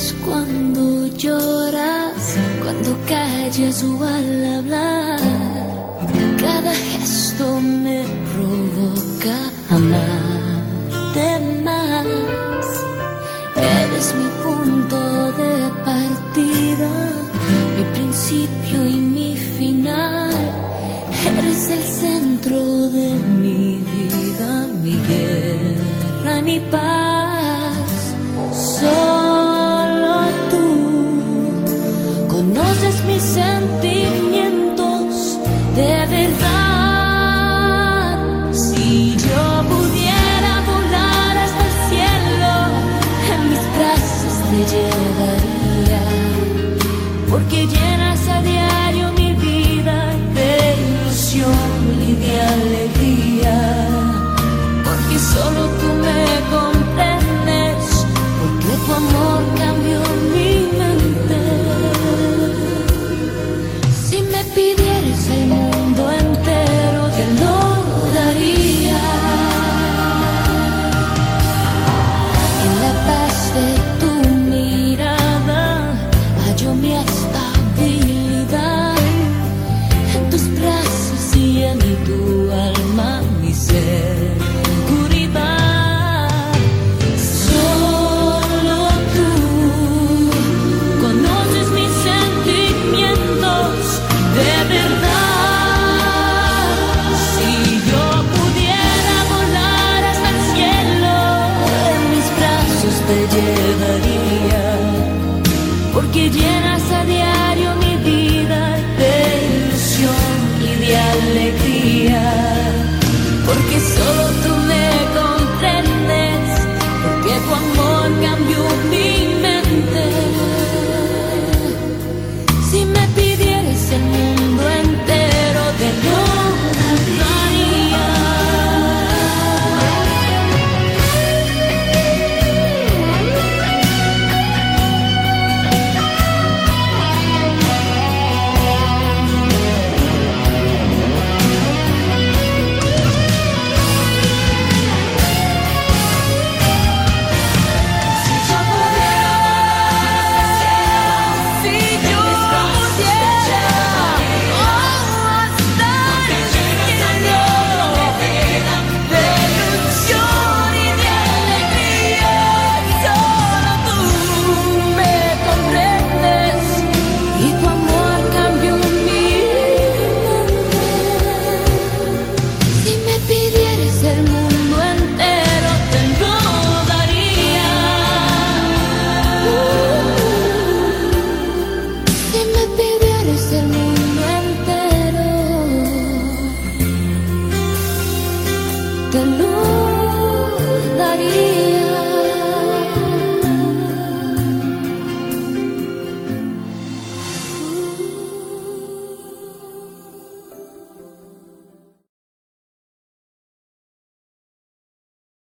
ríes, cuando lloras, cuando callas o al hablar. Cada gesto me provoca amarte más. Eres mi punto de partida, mi principio y mi final. Eres el centro de mi vida, mi guerra, mi paz. Solo tú conoces mis sentimientos de verdad. Si yo pudiera volar hasta el cielo, en mis brazos te llevaría, porque llenas a diario mi vida de ilusión y de alegría. Porque solo tú me comprendes, porque tu amor cambió mi mente. Si me pidieras el mundo entero, te lo daría. En la paz de tu mirada hallo mi estabilidad. En tus brazos y en tu alma mi seguridad. Solo tú conoces mis sentimientos de verdad. Si yo pudiera volar hasta el cielo, en mis brazos te llevaría, porque llenas a diario mi vida de ilusión y de alegría. Porque solo tú me comprendes, porque tu amor cambió mi mente. Si me pidieras el mundo entero, te lo daría. El mundo entero te lo daría.